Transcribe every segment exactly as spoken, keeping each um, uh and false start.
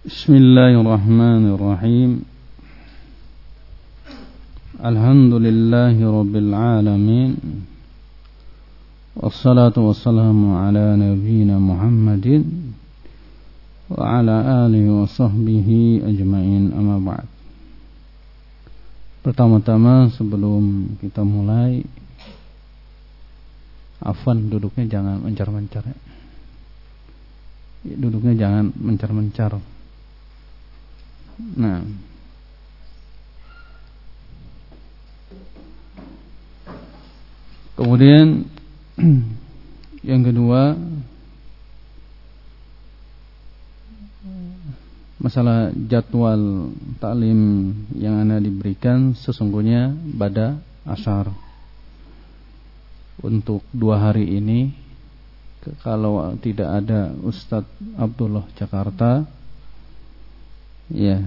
Bismillahirrahmanirrahim. Alhamdulillahi rabbil alamin. Wassalatu wassalamu ala nabiyyina Muhammadin wa ala alihi wa sahbihi ajma'in, amma ba'd. Pertama-tama sebelum kita mulai, afwan, duduknya jangan mencar-mencar ya. Duduknya jangan mencar-mencar. Nah, kemudian yang kedua, masalah jadwal taklim yang Anda diberikan sesungguhnya pada ashar untuk dua hari ini. Kalau tidak ada Ustadz Abdullah Jakarta, ya,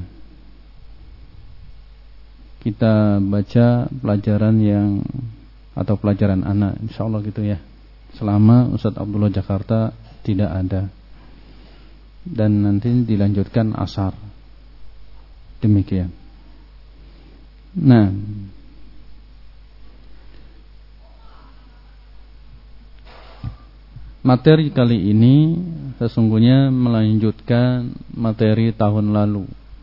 kita baca pelajaran yang atau pelajaran anak, insyaallah gitu ya, selama Ustadz Abdullah Jakarta tidak ada, dan nanti dilanjutkan ashar, demikian. Nah, materi kali ini sesungguhnya melanjutkan materi tahun lalu,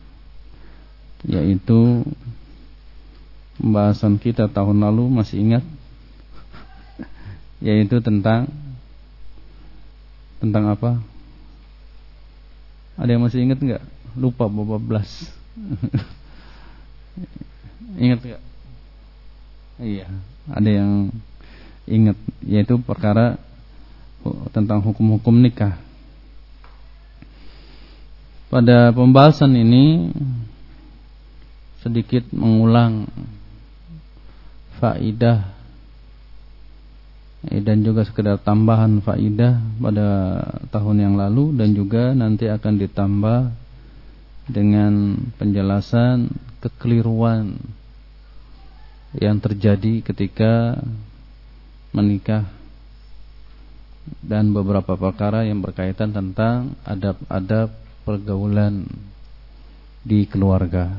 yaitu pembahasan kita tahun lalu, masih ingat? Yaitu tentang Tentang apa? Ada yang masih ingat enggak? Lupa berapa belas. Ingat enggak? Iya, ada yang ingat, yaitu perkara tentang hukum-hukum nikah. Pada pembahasan ini sedikit mengulang faidah dan juga sekedar tambahan faidah pada tahun yang lalu, dan juga nanti akan ditambah dengan penjelasan kekeliruan yang terjadi ketika menikah dan beberapa perkara yang berkaitan tentang adab-adab pergaulan di keluarga.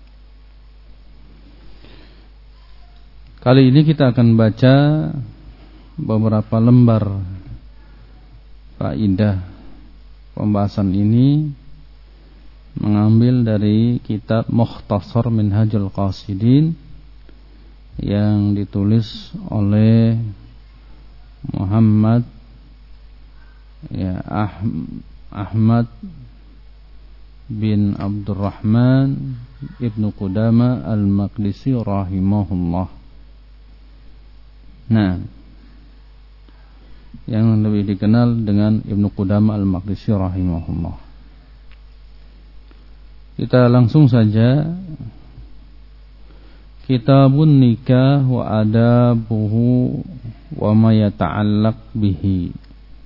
Kali ini kita akan baca beberapa lembar faidah. Pembahasan ini mengambil dari kitab Mukhtasar Minhajul Qasidin yang ditulis oleh Muhammad ya ah, Ahmad bin Abdurrahman Ibnu Qudama Al-Maqdisi rahimahullah. Nah, yang lebih dikenal dengan Ibnu Qudama Al-Maqdisi rahimahullah. Kita langsung saja. Kitabun nikah wa adabuhu wa ma yata'allaq bihi.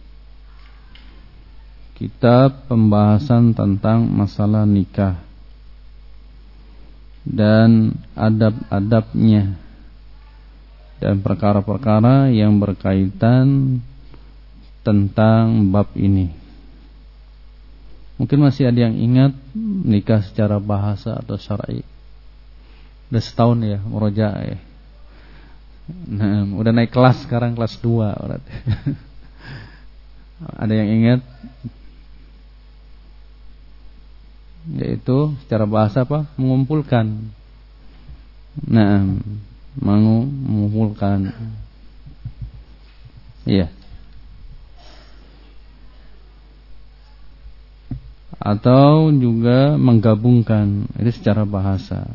Kitab pembahasan tentang masalah nikah dan adab-adabnya dan perkara-perkara yang berkaitan tentang bab ini. Mungkin masih ada yang ingat nikah secara bahasa atau syar'i. Udah setahun ya murojaah ya. Nah, udah naik kelas sekarang, kelas dua berarti. Ada yang ingat? Yaitu secara bahasa apa? Mengumpulkan. Nah, mengumpulkan. Iya. Atau juga menggabungkan, itu secara bahasa.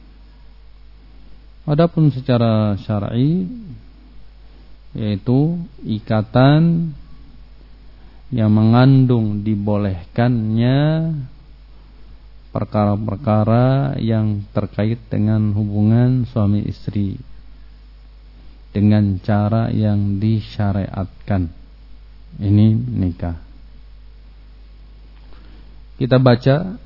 Adapun secara syar'i, yaitu ikatan yang mengandung dibolehkannya perkara-perkara yang terkait dengan hubungan suami istri dengan cara yang disyariatkan. Ini nikah. Kita baca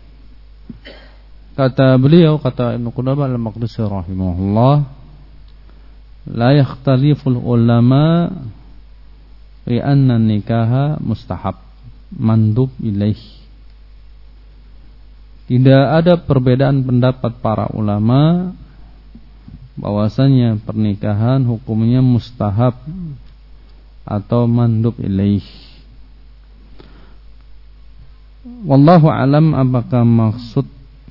kata beliau, kata Ibnu Qudamah Al-Maqdisi rahimahullah, la yakhtaliful ulama bi anna nikaha mustahab mandub ilaih. Tidak ada perbedaan pendapat para ulama bahwasanya pernikahan hukumnya mustahab atau mandub ilaih. Wallahu alam apakah maksud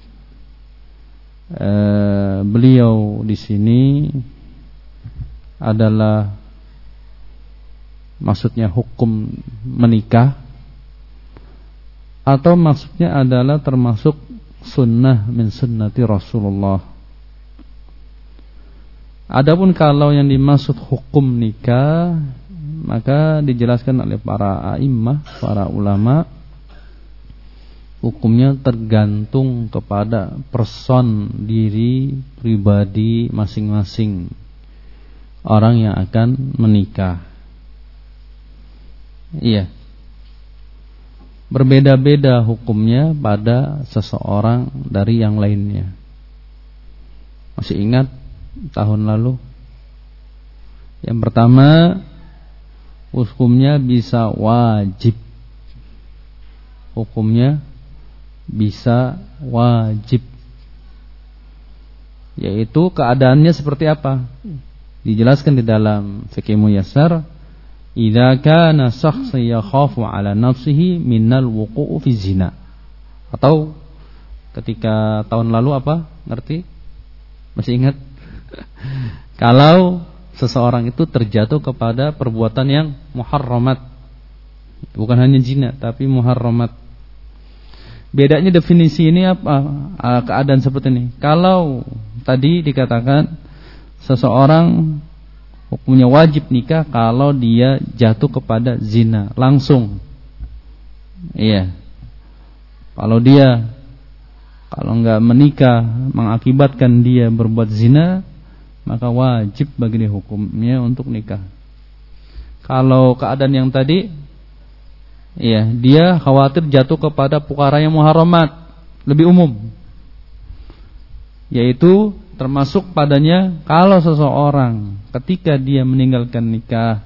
eh, beliau di sini adalah maksudnya hukum menikah, atau maksudnya adalah termasuk sunnah min sunnati Rasulullah. Adapun kalau yang dimaksud hukum nikah, maka dijelaskan oleh para a'immah, para ulama, hukumnya tergantung kepada person diri pribadi masing-masing orang yang akan menikah. Iya, berbeda-beda hukumnya pada seseorang dari yang lainnya. Masih ingat tahun lalu? Yang pertama, hukumnya bisa wajib. Hukumnya bisa wajib, yaitu keadaannya seperti apa? Dijelaskan di dalam Fiqh Muyassar, idza kana shakhsun yakhafu ala nafsihi minal wuqu'u fi zina. Atau ketika tahun lalu apa? Ngerti? Masih ingat? Kalau seseorang itu terjatuh kepada perbuatan yang muharramat, bukan hanya zina tapi muharramat. Bedanya definisi ini apa? Keadaan seperti ini. Kalau tadi dikatakan seseorang hukumnya wajib nikah kalau dia jatuh kepada zina langsung. Iya. Kalau dia kalau enggak menikah mengakibatkan dia berbuat zina, maka wajib bagi dia hukumnya untuk nikah. Kalau keadaan yang tadi, iya, dia khawatir jatuh kepada perkara yang muharramat, lebih umum, yaitu termasuk padanya kalau seseorang ketika dia meninggalkan nikah,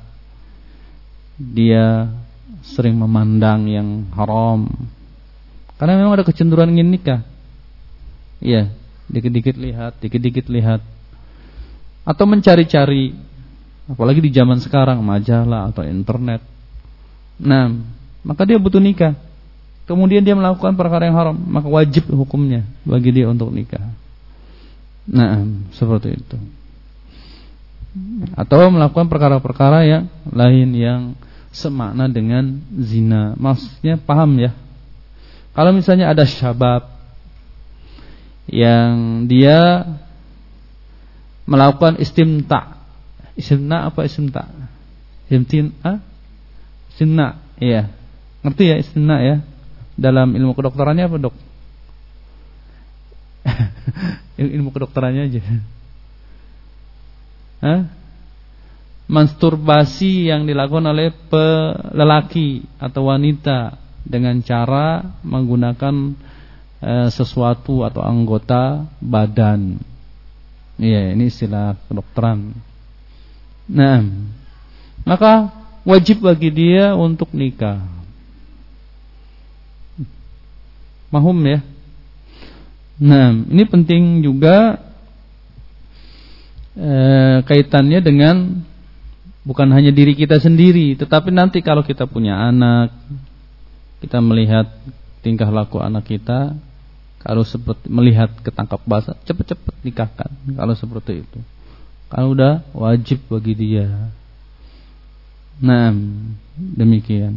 dia sering memandang yang haram karena memang ada kecenderungan ingin nikah. Iya, dikit-dikit lihat, dikit-dikit lihat, atau mencari-cari, apalagi di zaman sekarang majalah atau internet. Nah, maka dia butuh nikah. Kemudian dia melakukan perkara yang haram, maka wajib hukumnya bagi dia untuk nikah. Nah, seperti itu. Atau melakukan perkara-perkara yang lain yang semakna dengan zina. Maksudnya paham ya? Kalau misalnya ada syabab yang dia melakukan istimta. Istimna apa istimta? Istimta? Istimna, iya. Ngerti ya istimna ya? Dalam ilmu kedokterannya apa, Dok? Ilmu kedokterannya aja. Hah? Masturbasi yang dilakukan oleh lelaki atau wanita dengan cara menggunakan e, sesuatu atau anggota badan. Iya, ini istilah kedokteran. Nah, maka wajib bagi dia untuk nikah. Mahum ya? Nah, ini penting juga e, kaitannya dengan bukan hanya diri kita sendiri, tetapi nanti kalau kita punya anak, kita melihat tingkah laku anak kita, kalau seperti melihat ketangkap basah, cepat-cepat nikahkan. Kalau seperti itu, kalau udah wajib bagi dia. Nah, demikian.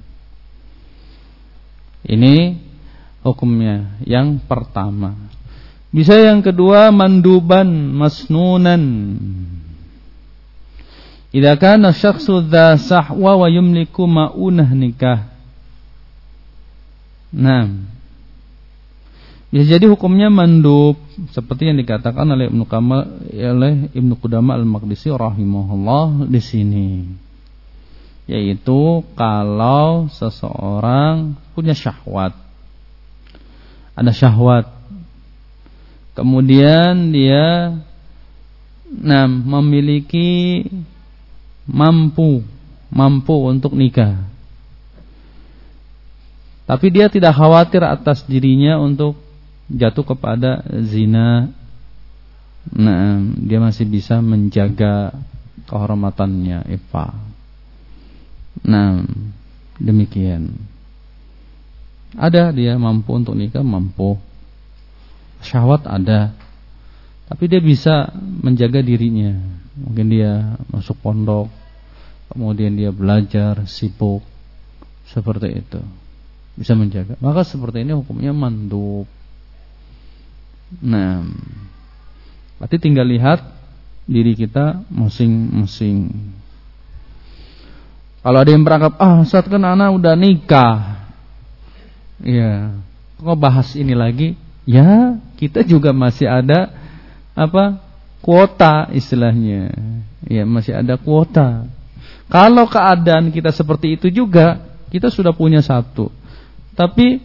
Ini hukumnya yang pertama. Bisa yang kedua, manduban masnunan. Idza kana syakhsu dza sahwa wa yumliku ma'unah nikah. Nah, bisa jadi hukumnya mandub seperti yang dikatakan oleh Ibnu Kamal oleh Ibnu Qudamah Al-Maqdisi rahimahullah di sini. Yaitu kalau seseorang punya syahwat, ada syahwat, kemudian dia nah memiliki mampu mampu untuk nikah, tapi dia tidak khawatir atas dirinya untuk jatuh kepada zina, nah dia masih bisa menjaga kehormatannya, ifa. Nah, demikian. Ada dia mampu untuk nikah, mampu. Syahwat ada, tapi dia bisa menjaga dirinya. Mungkin dia masuk pondok, kemudian dia belajar, sibuk, seperti itu, bisa menjaga. Maka seperti ini hukumnya mandub. Nah, berarti tinggal lihat diri kita masing-masing. Kalau ada yang beranggap, ah saat kan anak udah nikah, ya, kok bahas ini lagi? Ya, kita juga masih ada apa kuota istilahnya, ya masih ada kuota. Kalau keadaan kita seperti itu juga, kita sudah punya satu, tapi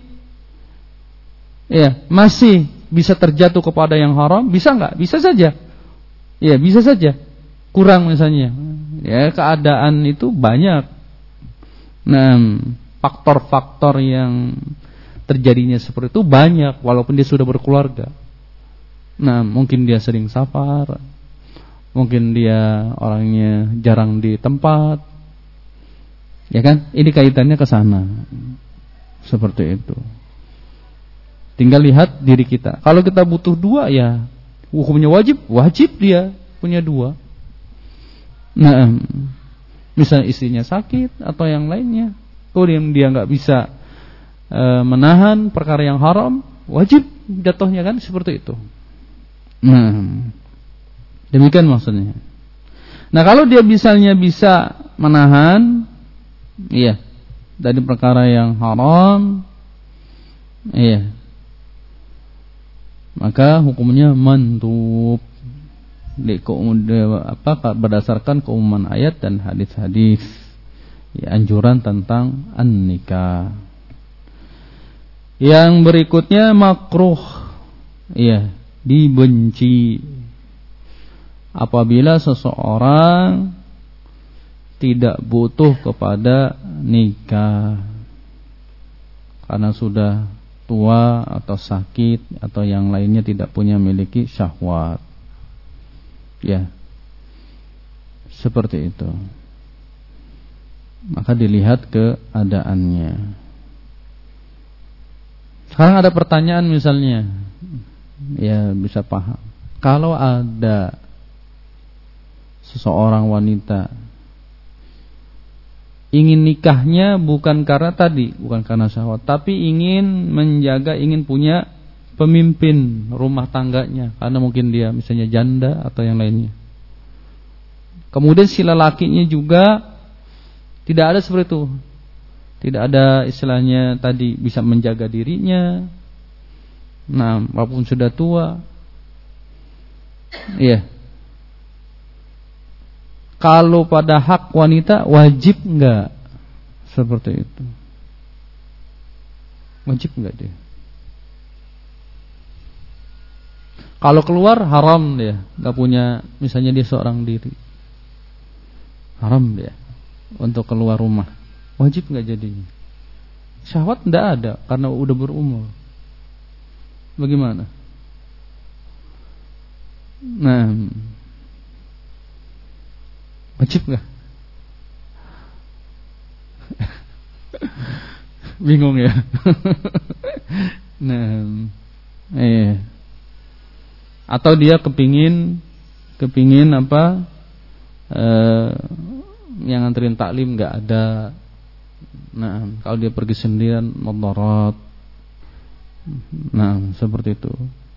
ya masih bisa terjatuh kepada yang haram, bisa nggak? Bisa saja, ya bisa saja. Kurang misalnya, ya keadaan itu banyak. Nah, faktor-faktor yang terjadinya seperti itu banyak, walaupun dia sudah berkeluarga. Nah, mungkin dia sering safar, mungkin dia orangnya jarang di tempat, ya kan? Ini kaitannya ke sana, seperti itu. Tinggal lihat diri kita. Kalau kita butuh dua, ya hukumnya wajib, wajib dia punya dua. Nah, misalnya istrinya sakit atau yang lainnya, kemudian dia nggak bisa e, menahan perkara yang haram, wajib jatuhnya kan seperti itu. Nah, demikian maksudnya. Nah, kalau dia misalnya bisa menahan, iya, dari perkara yang haram, iya, maka hukumnya mandub. Di apa berdasarkan keumuman ayat dan hadis-hadis, ya, anjuran tentang an-nikah. Yang berikutnya makruh, ya, dibenci apabila seseorang tidak butuh kepada nikah karena sudah tua atau sakit atau yang lainnya, tidak punya miliki syahwat. Ya, seperti itu. Maka dilihat keadaannya. Sekarang ada pertanyaan misalnya, ya bisa paham. Kalau ada seseorang wanita ingin nikahnya bukan karena tadi, bukan karena syahwat, tapi ingin menjaga, ingin punya pemimpin rumah tangganya, karena mungkin dia misalnya janda atau yang lainnya. Kemudian si lelakinya juga tidak ada seperti itu, tidak ada istilahnya tadi bisa menjaga dirinya. Nah, walaupun sudah tua, iya. Kalau pada hak wanita wajib enggak seperti itu? Wajib enggak dia? Kalau keluar haram dia, enggak punya, misalnya dia seorang diri, haram dia untuk keluar rumah. Wajib enggak jadinya? Syahwat enggak ada karena udah berumur. Bagaimana? Nah, wajib enggak? Bingung ya? Nah, eh atau dia kepingin kepingin apa eh, yang nganterin taklim nggak ada. Nah, kalau dia pergi sendirian mudarat. Nah, seperti itu.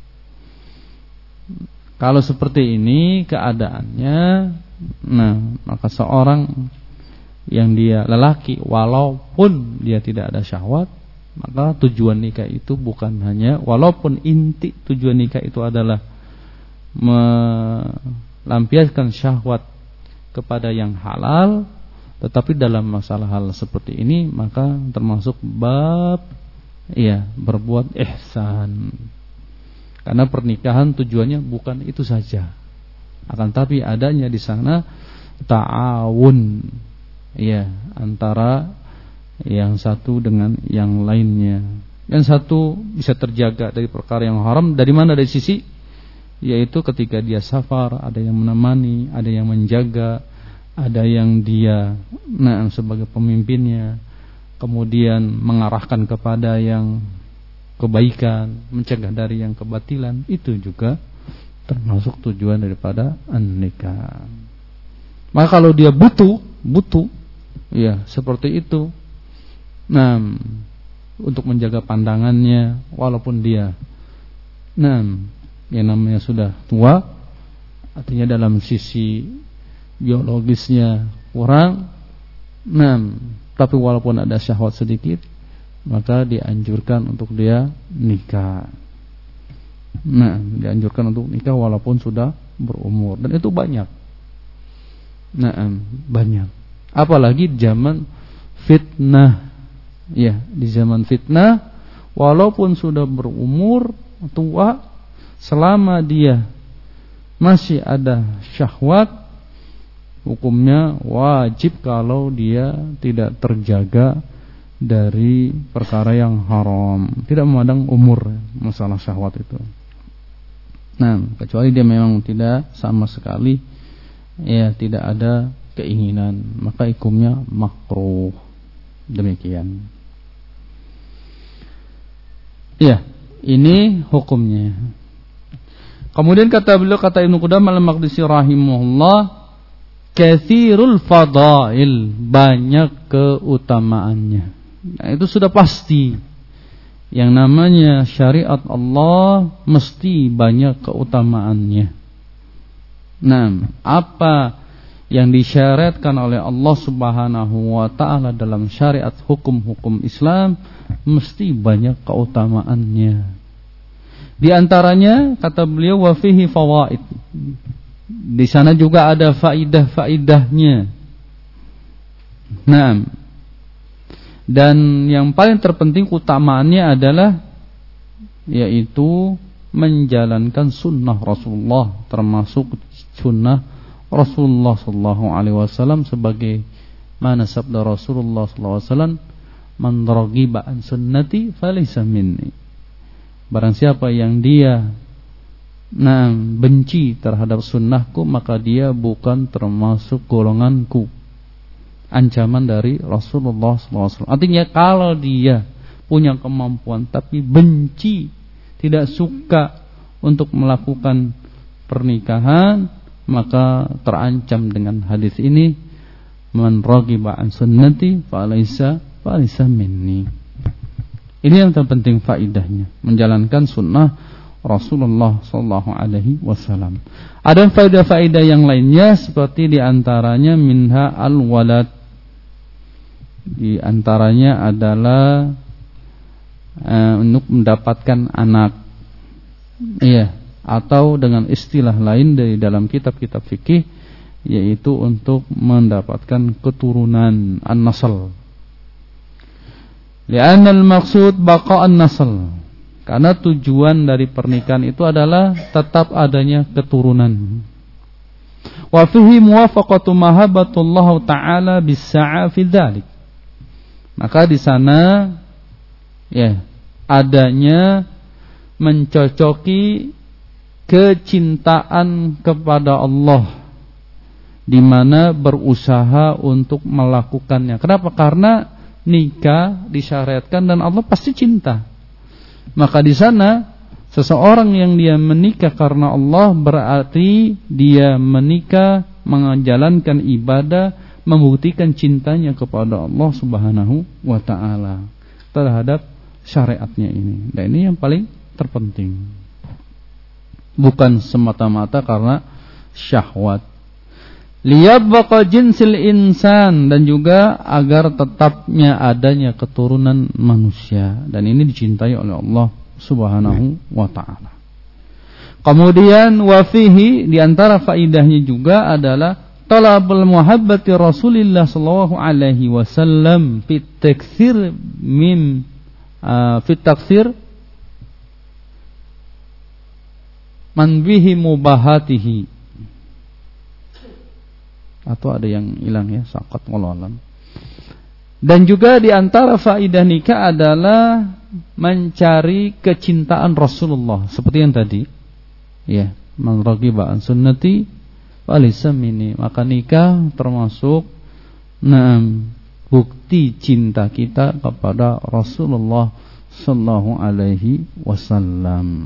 Kalau seperti ini keadaannya, nah maka seorang yang dia lelaki walaupun dia tidak ada syahwat, maka tujuan nikah itu bukan hanya, walaupun inti tujuan nikah itu adalah melampiaskan syahwat kepada yang halal, tetapi dalam masalah hal seperti ini maka termasuk bab, ya, berbuat ihsan. Karena pernikahan tujuannya bukan itu saja, akan tapi adanya di sana ta'awun, ya, antara yang satu dengan yang lainnya. yang satu bisa terjaga dari perkara yang haram. Dari mana? Dari sisi yaitu ketika dia safar, ada yang menemani, ada yang menjaga, ada yang dia nah sebagai pemimpinnya, kemudian mengarahkan kepada yang kebaikan, mencegah dari yang kebatilan. Itu juga termasuk tujuan daripada an-nikah. Maka kalau dia butuh, butuh ya seperti itu. Nah, untuk menjaga pandangannya walaupun dia nah yang namanya sudah tua, artinya dalam sisi biologisnya kurang, nah tapi walaupun ada syahwat sedikit, maka dianjurkan untuk dia nikah. Nah, dianjurkan untuk nikah walaupun sudah berumur, dan itu banyak. Nah, banyak. Apalagi zaman fitnah. Ya, di zaman fitnah walaupun sudah berumur tua, selama dia masih ada syahwat, hukumnya wajib kalau dia tidak terjaga dari perkara yang haram, tidak memandang umur masalah syahwat itu. Nah, kecuali dia memang tidak sama sekali ya tidak ada keinginan, maka hukumnya makruh. Demikian. Ya, ini hukumnya. Kemudian kata beliau, kata Ibnu Qudamah al-Maqdisi rahimahullah, katsirul fadail, banyak keutamaannya. Nah, itu sudah pasti. Yang namanya syariat Allah mesti banyak keutamaannya. Nah, apa yang disyariatkan oleh Allah Subhanahu wa taala dalam syariat hukum-hukum Islam mesti banyak keutamaannya. Di antaranya kata beliau wa fihi fawaid. Di sana juga ada faidah-faidahnya. Nah, dan yang paling terpenting utamaannya adalah yaitu menjalankan sunnah Rasulullah, termasuk sunnah Rasulullah sallallahu alaihi wasallam, sebagai mana sabda Rasulullah sallallahu alaihi wasallam, man raghiba an sunnati falaysa minni. Barang siapa yang dia nah benci terhadap sunnahku, maka dia bukan termasuk golonganku. Ancaman dari Rasulullah sallallahu alaihi wasallam. Artinya kalau dia punya kemampuan tapi benci, tidak suka untuk melakukan pernikahan, maka terancam dengan hadis ini, man raghiba an sunnati falaysa falaysa minni. Ini yang terpenting faidahnya, menjalankan sunnah Rasulullah sallallahu alaihi wasallam. Ada faedah-faedah yang lainnya seperti diantaranya minha al-walad. Di antaranya adalah uh, untuk mendapatkan anak. Iya, atau dengan istilah lain dari dalam kitab-kitab fikih, yaitu untuk mendapatkan keturunan an-nasl. Li'anna al-maqsud baqa'an nasl. Karena tujuan dari pernikahan itu adalah tetap adanya keturunan. Wa fihi muwafaqatu mahabbatullah ta'ala bis-sa'a fi dzalik. Maka di sana ya adanya mencocoki kecintaan kepada Allah, di mana berusaha untuk melakukannya. Kenapa? Karena nikah disyariatkan dan Allah pasti cinta. Maka di sana seseorang yang dia menikah karena Allah berarti dia menikah menjalankan ibadah, membuktikan cintanya kepada Allah Subhanahu wa taala terhadap syariatnya ini. Dan ini yang paling terpenting. Bukan semata-mata karena syahwat. Liyabqa jinsil insan, dan juga agar tetapnya adanya keturunan manusia, dan ini dicintai oleh Allah Subhanahu wa taala. Kemudian wa fihi, di antara faidahnya juga adalah talabul muhabbati Rasulillah sallallahu alaihi wasallam fit taktsir min uh, fit taktsir man bihi mubahatihi. Atau ada yang hilang ya, saqat wallahu alam. Dan juga di antara faidah nikah adalah mencari kecintaan Rasulullah seperti yang tadi. Ya, man raghiba an sunnati falaysa minni. Maka nikah termasuk enam bukti cinta kita kepada Rasulullah sallallahu alaihi wasallam.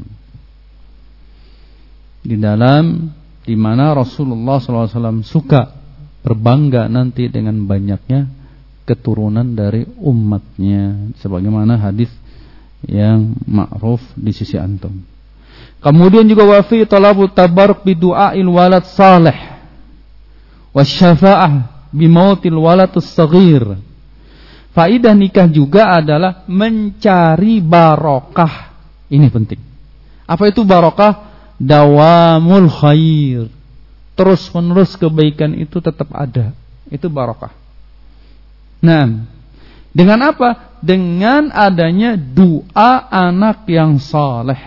Di dalam di mana Rasulullah sallallahu alaihi wasallam suka berbangga nanti dengan banyaknya keturunan dari umatnya, sebagaimana hadis yang ma'ruf di sisi antum. Kemudian juga wa fi talabu tabarruk bi du'ail walad salih wasyafa'ah bi mautil waladus saghir. Faidah nikah juga adalah mencari barokah. Ini penting. Apa itu barokah? Dawamul khair. Terus menerus kebaikan itu tetap ada. Itu barokah. Nah, dengan apa? Dengan adanya doa anak yang saleh.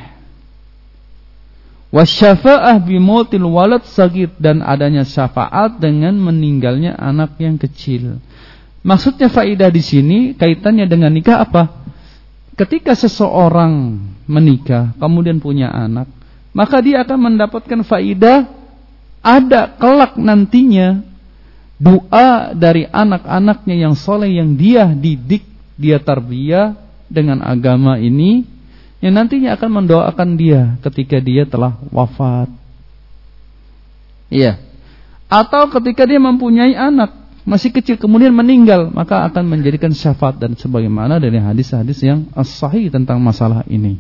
Wasyafa'ah bimautil walad sagir, dan adanya syafaat dengan meninggalnya anak yang kecil. Maksudnya faidah di sini kaitannya dengan nikah apa? Ketika seseorang menikah kemudian punya anak, maka dia akan mendapatkan faidah ada kelak nantinya doa dari anak-anaknya yang soleh yang dia didik, dia tarbiyah dengan agama ini, yang nantinya akan mendoakan dia ketika dia telah wafat. Iya. Atau ketika dia mempunyai anak masih kecil kemudian meninggal, maka akan menjadikan syafaat dan sebagaimana dari hadis-hadis yang as-sahih tentang masalah ini.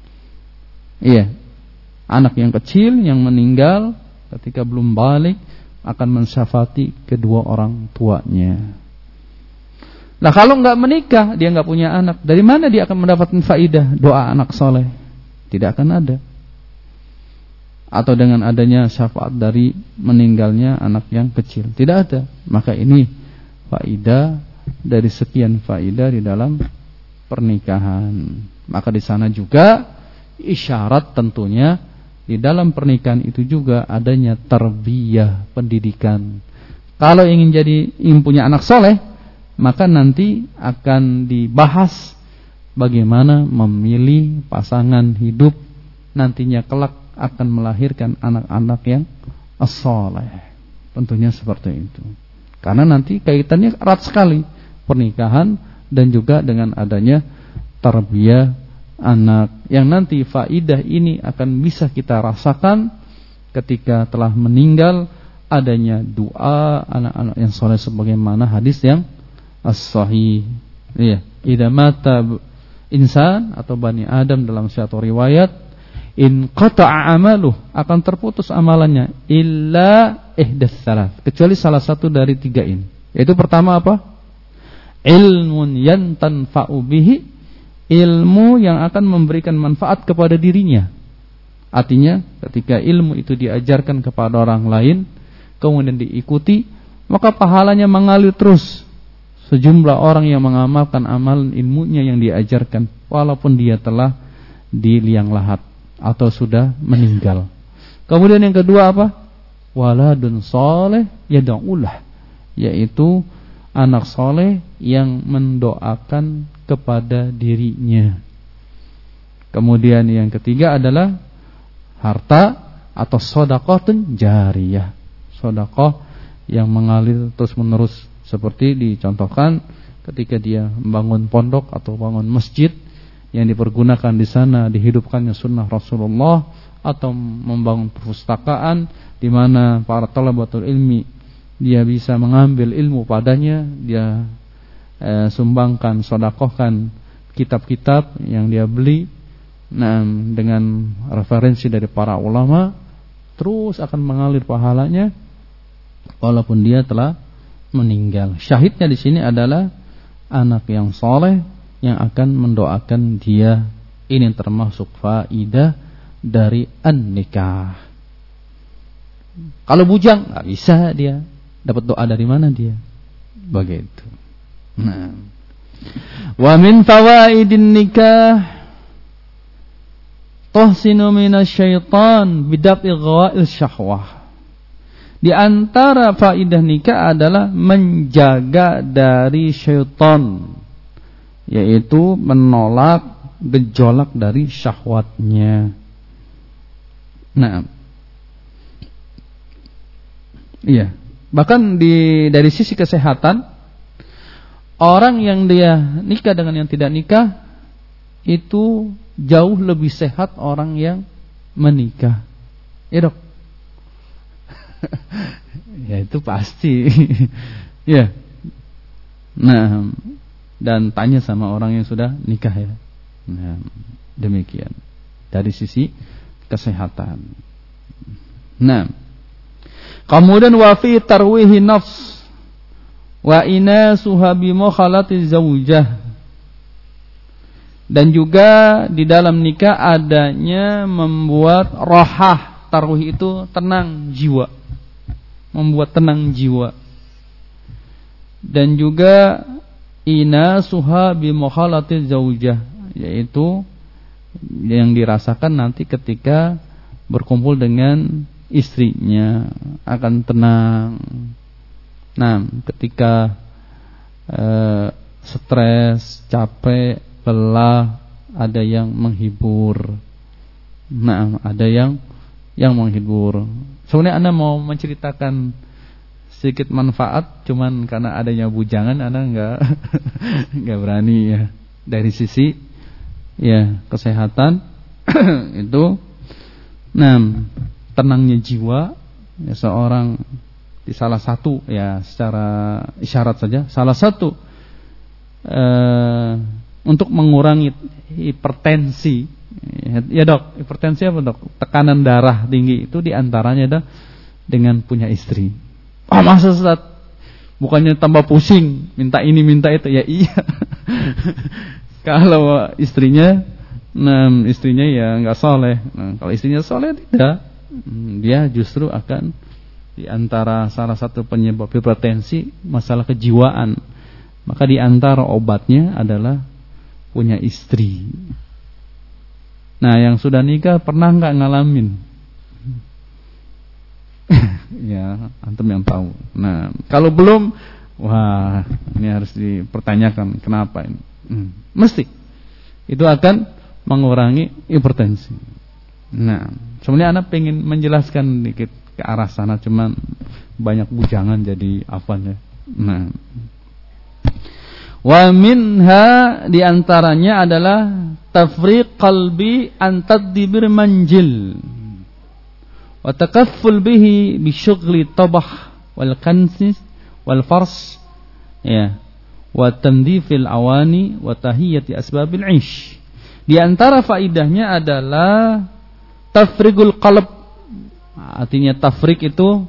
Iya. Anak yang kecil yang meninggal ketika belum balik akan mensyafati kedua orang tuanya. Nah, kalau enggak menikah, dia enggak punya anak, dari mana dia akan mendapatkan faidah doa anak soleh? Tidak akan ada. Atau dengan adanya syafaat dari meninggalnya anak yang kecil, tidak ada. Maka ini faidah dari sekian faidah di dalam pernikahan. Maka di sana juga isyarat tentunya di dalam pernikahan itu juga adanya tarbiyah, pendidikan. Kalau ingin jadi ingin punya anak soleh, maka nanti akan dibahas bagaimana memilih pasangan hidup nantinya kelak akan melahirkan anak-anak yang as-soleh. Tentunya seperti itu. Karena nanti kaitannya erat sekali pernikahan dan juga dengan adanya tarbiyah anak, yang nanti faidah ini akan bisa kita rasakan ketika telah meninggal, adanya doa anak-anak yang soleh sebagaimana hadis yang as-sahih. Iya, idza mata insan atau bani Adam dalam suatu riwayat, in qata'a amaluh, akan terputus amalannya, illa ihdas salat, kecuali salah satu dari tiga ini. Yaitu pertama apa? Ilmun yantanfa'u bihi, ilmu yang akan memberikan manfaat kepada dirinya. Artinya ketika ilmu itu diajarkan kepada orang lain kemudian diikuti, maka pahalanya mengalir terus. Sejumlah orang yang mengamalkan amalan ilmunya yang diajarkan walaupun dia telah di liang lahat atau sudah meninggal. Kemudian yang kedua apa? Waladun soleh yad'ulah, yaitu anak soleh yang mendoakan kepada dirinya. Kemudian yang ketiga adalah harta atau sedekahun jariyah, sedekah yang mengalir terus menerus, seperti dicontohkan ketika dia membangun pondok atau bangun masjid yang dipergunakan di sana dihidupkannya sunnah Rasulullah, atau membangun perpustakaan di mana para talabatul ilmi dia bisa mengambil ilmu padanya, dia eh, sumbangkan, sedekahkan kitab-kitab yang dia beli, nah, dengan referensi dari para ulama, terus akan mengalir pahalanya walaupun dia telah meninggal. Syahidnya di sini adalah anak yang soleh yang akan mendoakan dia. Ini termasuk faidah dari an-nikah. Kalau bujang nggak bisa dia dapat doa dari mana dia? Begitu. Nah, wa min fawaidin nikah tuhsinu minasyaitan bidaf'i ghawa'il syahwah. Di antara faidah nikah adalah menjaga dari syaitan, yaitu menolak gejolak dari syahwatnya. Nah, iya. Bahkan di dari sisi kesehatan, orang yang dia nikah dengan yang tidak nikah itu jauh lebih sehat orang yang menikah. Ya dok. Ya itu pasti. Ya. Nah, dan tanya sama orang yang sudah nikah ya. Nah, demikian dari sisi kesehatan. Nah, kemudian wa fi tarwihi nafs wa inasuha bi mukhalati zaujah. Dan juga di dalam nikah adanya membuat rohah. Tarwih itu tenang jiwa, membuat tenang jiwa. Dan juga inasuha bi mukhalati zaujah, yaitu yang dirasakan nanti ketika berkumpul dengan istrinya akan tenang. Nah, ketika eh, stres, capek, lelah, ada yang menghibur. Nah, ada yang yang menghibur. Sebenarnya Anda mau menceritakan sedikit manfaat, cuman karena adanya bujangan Anda enggak enggak berani ya. Dari sisi ya kesehatan itu, nah, tenangnya jiwa ya, seorang di salah satu ya secara isyarat saja salah satu eh, untuk mengurangi hipertensi. Ya dok, hipertensi apa dok? Tekanan darah tinggi itu diantaranya ada dengan punya istri. Oh masa Ustaz? Bukannya tambah pusing, minta ini minta itu. Ya iya. Kalau istrinya, nah istrinya ya nggak soleh. Nah, kalau istrinya soleh tidak, dia justru akan diantara salah satu penyebab hipertensi masalah kejiwaan. Maka diantara obatnya adalah punya istri. Nah, yang sudah nikah pernah nggak ngalamin? Ya, antum yang tahu. Nah, kalau belum, wah, ini harus dipertanyakan kenapa ini. Hmm, mesti itu akan mengurangi hipertensi. Nah, sebenarnya anak pengen menjelaskan dikit ke arah sana, cuman banyak bujangan jadi apanya. Nah, wa minha diantaranya adalah tafriq qalbi an tadbir manjil wa takafful bihi bi syughli tabah wal kansis wal fars ya wa tamdifil awani wa tahiyati asbabil ish. Di antara faidahnya adalah tafriqul qalb, artinya tafriq itu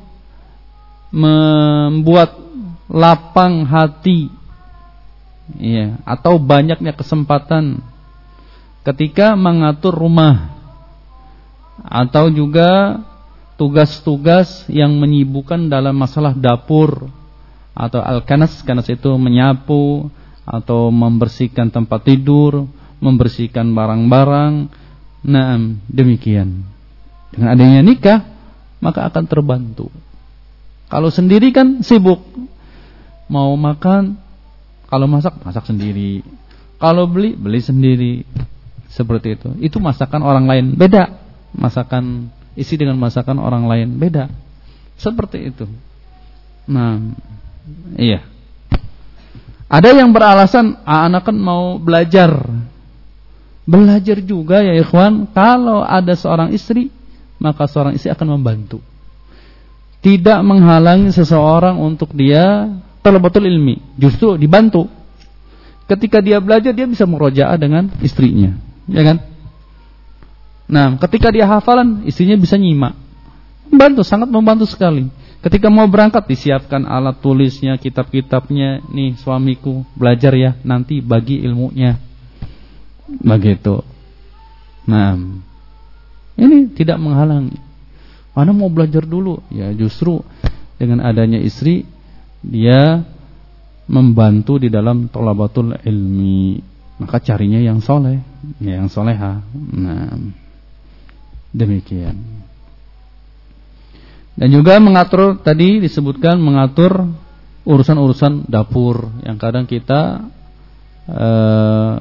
membuat lapang hati. Iya, atau banyaknya kesempatan ketika mengatur rumah atau juga tugas-tugas yang menyibukkan dalam masalah dapur atau al-kanas, kanas itu menyapu atau membersihkan tempat tidur, membersihkan barang-barang. Nah, demikian. Dengan adanya nikah maka akan terbantu. Kalau sendiri kan sibuk, mau makan, kalau masak, masak sendiri. Kalau beli, beli sendiri. Seperti itu. Itu masakan orang lain, beda. Masakan isi dengan masakan orang lain, beda. Seperti itu. Nah, iya. Ada yang beralasan, ah, anak kan mau belajar. Belajar juga ya ikhwan. Kalau ada seorang istri, maka seorang istri akan membantu. Tidak menghalangi seseorang untuk dia talabatul ilmi, justru dibantu. Ketika dia belajar, dia bisa murojaah dengan istrinya, ya kan? Nah, ketika dia hafalan, istrinya bisa nyimak. Membantu, sangat membantu sekali. Ketika mau berangkat, disiapkan alat tulisnya, kitab-kitabnya. Nih suamiku, belajar ya, nanti bagi ilmunya. Begitu. Nah, ini tidak menghalangi. Mana mau belajar dulu? Ya justru dengan adanya istri, dia membantu di dalam thalabatul ilmi. Maka carinya yang soleh, yang soleha. Nah, demikian. Dan juga mengatur, tadi disebutkan mengatur urusan-urusan dapur yang kadang kita eh,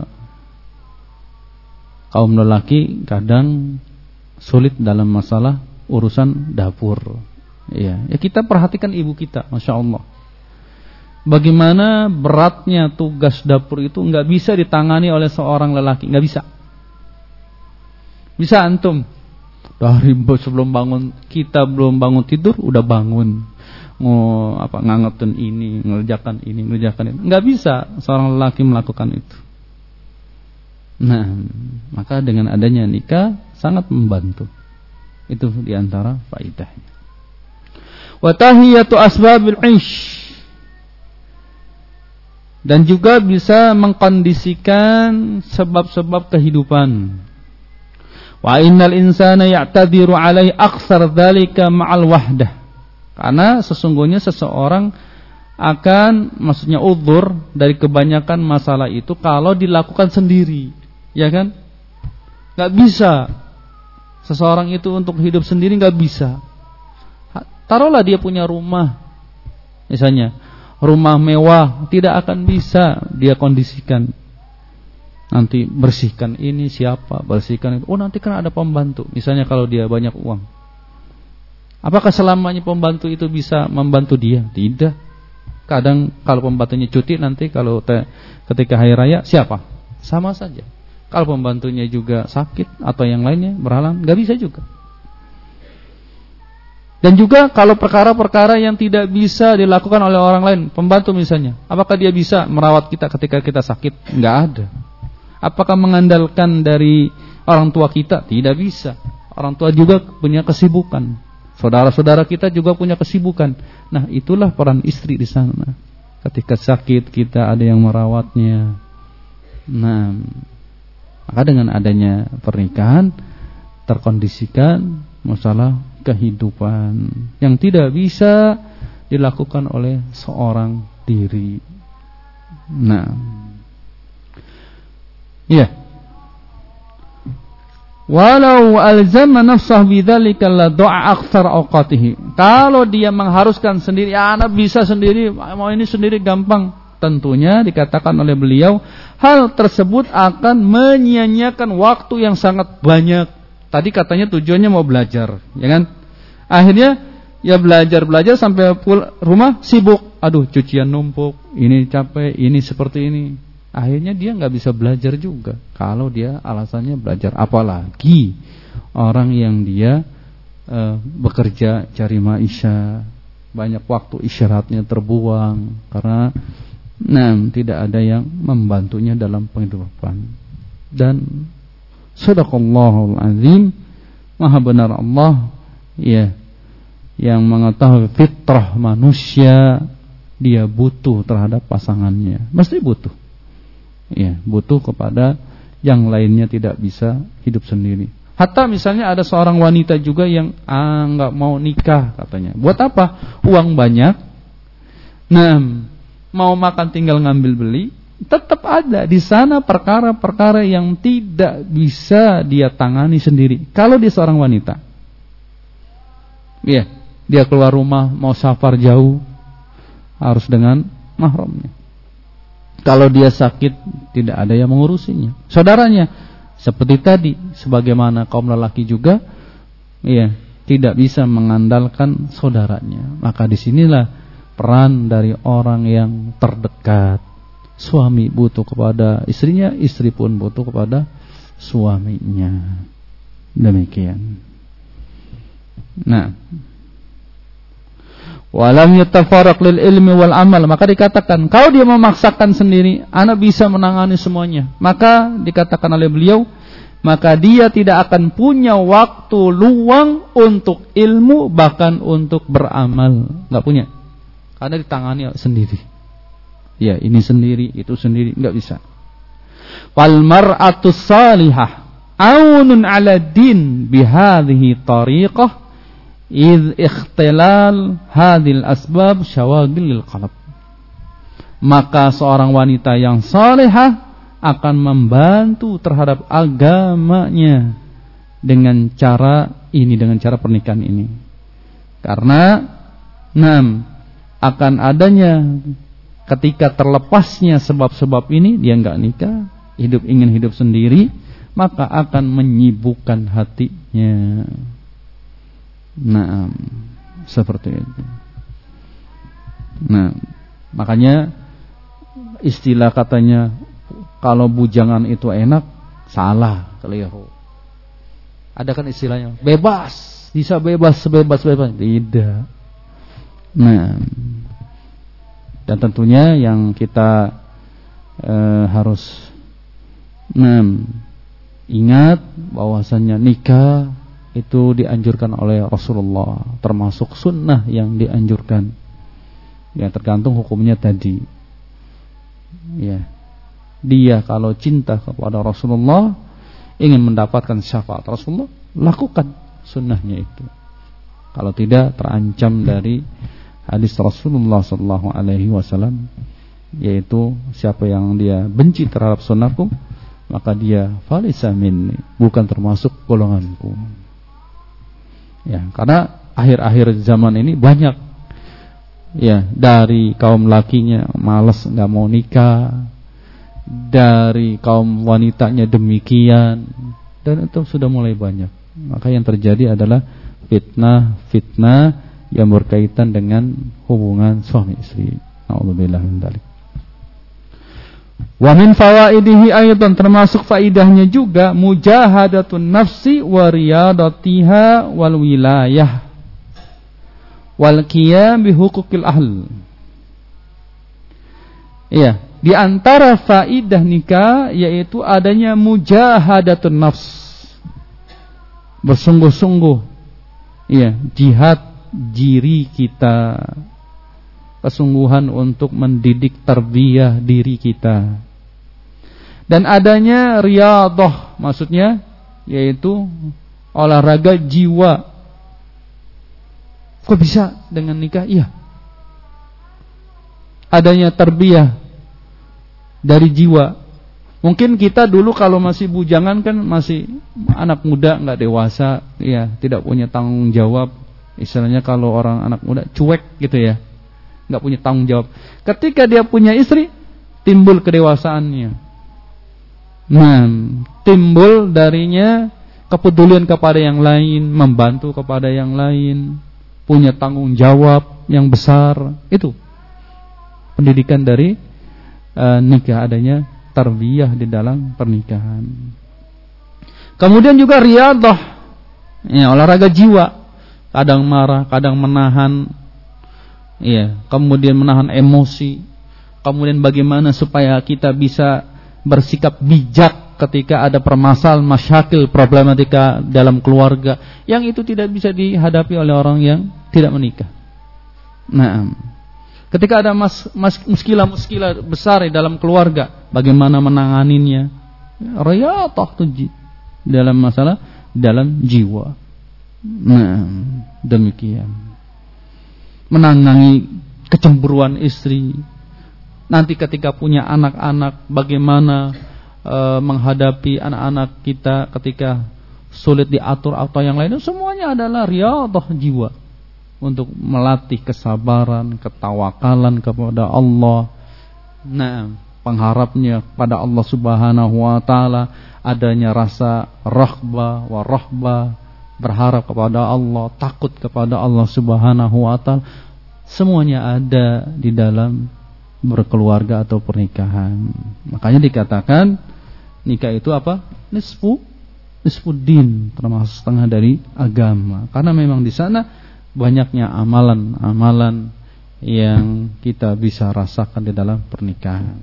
kaum lelaki kadang sulit dalam masalah urusan dapur. Ya, ya kita perhatikan ibu kita, masya Allah. Bagaimana beratnya tugas dapur itu nggak bisa ditangani oleh seorang lelaki, nggak bisa. Bisa antum dari sebelum bangun, kita belum bangun tidur udah bangun, mau apa ngangetin ini, ngerjakan ini, ngerjakan ini, nggak bisa seorang lelaki melakukan itu. Nah, maka dengan adanya nikah sangat membantu. Itu diantara faedahnya. Wa tahiyatu asbabil 'ish, dan juga bisa mengkondisikan sebab-sebab kehidupan. Wa innal insana ya'tadiru 'alai aktsar dzalika ma'al wahdah. Karena sesungguhnya seseorang akan, maksudnya udzur dari kebanyakan masalah itu kalau dilakukan sendiri, ya kan? Enggak bisa. Seseorang itu untuk hidup sendiri enggak bisa. Taruhlah dia punya rumah, misalnya rumah mewah, tidak akan bisa dia kondisikan. Nanti bersihkan ini siapa, bersihkan itu. Oh nanti kan ada pembantu. Misalnya kalau dia banyak uang, apakah selamanya pembantu itu bisa membantu dia? Tidak. Kadang kalau pembantunya cuti, nanti kalau te, ketika hari raya siapa? Sama saja. Kalau pembantunya juga sakit atau yang lainnya berhalang, nggak bisa juga. Dan juga kalau perkara-perkara yang tidak bisa dilakukan oleh orang lain, pembantu misalnya, apakah dia bisa merawat kita ketika kita sakit? Nggak ada. Apakah mengandalkan dari orang tua kita? Tidak bisa. Orang tua juga punya kesibukan. Saudara-saudara kita juga punya kesibukan. Nah, itulah peran istri di sana. Ketika sakit kita ada yang merawatnya. Nah, maka dengan adanya pernikahan terkondisikan masalah kehidupan yang tidak bisa dilakukan oleh seorang diri. Nah, ya. Walau alzama nafsah bidzalika la du'a aktsar awqatihi. Kalau dia mengharuskan sendiri, ya anak bisa sendiri, mau ini sendiri gampang. Tentunya dikatakan oleh beliau, hal tersebut akan menyia-nyiakan waktu yang sangat banyak. Tadi katanya tujuannya mau belajar, ya kan? Akhirnya ya belajar-belajar sampai pulang rumah sibuk. Aduh, cucian numpuk, ini capek, ini seperti ini. Akhirnya dia nggak bisa belajar juga. Kalau dia alasannya belajar, apalagi orang yang dia e, bekerja cari maisha, banyak waktu istirahatnya terbuang karena nah, tidak ada yang membantunya dalam penghidupan. Dan sadaqallahul azim, maha benar Allah ya yang mengetahui fitrah manusia, dia butuh terhadap pasangannya, mesti butuh. Ya, butuh kepada yang lainnya, tidak bisa hidup sendiri. Hatta misalnya ada seorang wanita juga yang ah nggak mau nikah katanya. Buat apa? Uang banyak. Nah, mau makan tinggal ngambil beli. Tetap ada di sana perkara-perkara yang tidak bisa dia tangani sendiri. Kalau dia seorang wanita, ya, dia keluar rumah mau safar jauh harus dengan mahramnya. Kalau dia sakit, tidak ada yang mengurusinya. Saudaranya, seperti tadi, sebagaimana kaum lelaki juga, ya, tidak bisa mengandalkan saudaranya. Maka disinilah peran dari orang yang terdekat. Suami butuh kepada istrinya, istri pun butuh kepada suaminya. Demikian. Nah, walam yatafarraq lil ilmi wal amal, maka dikatakan kalau dia memaksakan sendiri, anak bisa menangani semuanya, maka dikatakan oleh beliau, maka dia tidak akan punya waktu luang untuk ilmu, bahkan untuk beramal, enggak punya, karena ditangani sendiri. Ya, ini sendiri, itu sendiri, enggak bisa. Wal mar'atu salihah aunun 'ala din bihadhihi tariqah idh ikhtilal hadhil asbab syawagilil qalb. Maka seorang wanita yang salehah akan membantu terhadap agamanya dengan cara ini, dengan cara pernikahan ini. Karena enam akan adanya ketika terlepasnya sebab-sebab ini dia enggak nikah, hidup ingin hidup sendiri, maka akan menyibukkan hatinya. Nah, seperti itu. Nah, makanya istilah katanya kalau bujangan itu enak, salah, keliru. Ada kan istilahnya, bebas, bisa bebas sebebas-bebas. Tidak. Nah, dan tentunya yang kita eh, harus nah, ingat bahwasannya nikah itu dianjurkan oleh Rasulullah, termasuk sunnah yang dianjurkan. Ya, tergantung hukumnya tadi. Ya, dia kalau cinta kepada Rasulullah, ingin mendapatkan syafaat Rasulullah, lakukan sunnahnya itu. Kalau tidak, terancam dari hadis Rasulullah sallallahu alaihi wasallam, yaitu siapa yang dia benci terhadap sunnahku, maka dia falisa minni, bukan termasuk golonganku. Ya, karena akhir-akhir zaman ini banyak ya dari kaum lakinya malas nggak mau nikah, dari kaum wanitanya demikian, dan itu sudah mulai banyak. Maka yang terjadi adalah fitnah-fitnah yang berkaitan dengan hubungan suami istri. A'udzubillah min dzalik. Wa min fawaidihi ayatan, termasuk faidahnya juga mujahadatun nafsi wa riyadatiha wal wilayah wal qiyam bi huquqil ahl. Iya, di antara faidah nikah yaitu adanya mujahadatun nafs. Bersungguh-sungguh iya, jihad diri kita, kesungguhan untuk mendidik tarbiyah diri kita. Dan adanya riyadhah, maksudnya yaitu olahraga jiwa. Kok bisa dengan nikah? Iya. Adanya tarbiyah dari jiwa. Mungkin kita dulu kalau masih bujangan kan masih anak muda, enggak dewasa, ya, tidak punya tanggung jawab. Istilahnya kalau orang anak muda cuek gitu ya, enggak punya tanggung jawab. Ketika dia punya istri, timbul kedewasaannya. Nah, timbul darinya kepedulian kepada yang lain, membantu kepada yang lain, punya tanggung jawab yang besar. Itu pendidikan dari uh, nikah, adanya tarbiyah di dalam pernikahan. Kemudian juga riyadhah, ya, olahraga jiwa. Kadang marah, kadang menahan, ya, kemudian menahan emosi. Kemudian bagaimana supaya kita bisa bersikap bijak ketika ada permasalahan, masyakil, problematika dalam keluarga, yang itu tidak bisa dihadapi oleh orang yang tidak menikah. Nah, ketika ada mas, mas, muskilah-muskilah besar di dalam keluarga, bagaimana menanganinya? Riyadhah tuji dalam masalah dalam jiwa. Nah, demikian. Menangani kecemburuan istri. Nanti ketika punya anak-anak, bagaimana e, menghadapi anak-anak kita ketika sulit diatur atau yang lain. Semuanya adalah riyadhah jiwa, untuk melatih kesabaran, ketawakalan kepada Allah. Nah, pengharapnya pada Allah Subhanahu wa taala, adanya rasa raghbah wa rahbah, berharap kepada Allah, takut kepada Allah Subhanahu wa taala. Semuanya ada di dalam berkeluarga atau pernikahan. Makanya dikatakan nikah itu apa? Nisfu nisfu din, termasuk setengah dari agama. Karena memang di sana banyaknya amalan-amalan yang kita bisa rasakan di dalam pernikahan.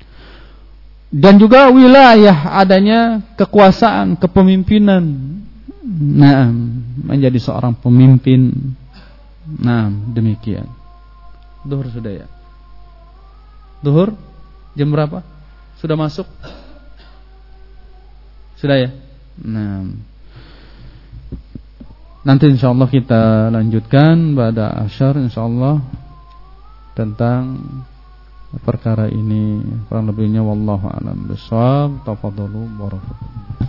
Dan juga wilayah, adanya kekuasaan, kepemimpinan. Nah, menjadi seorang pemimpin. Nah, demikian. Duhur sudah ya? Duhur jam berapa? Sudah masuk? Sudah ya? Nah, nanti insyaallah kita lanjutkan pada asyar insyaallah tentang perkara ini. Kurang lebihnya wallahu a'lam bishawab. Tafadhalu barakallahu.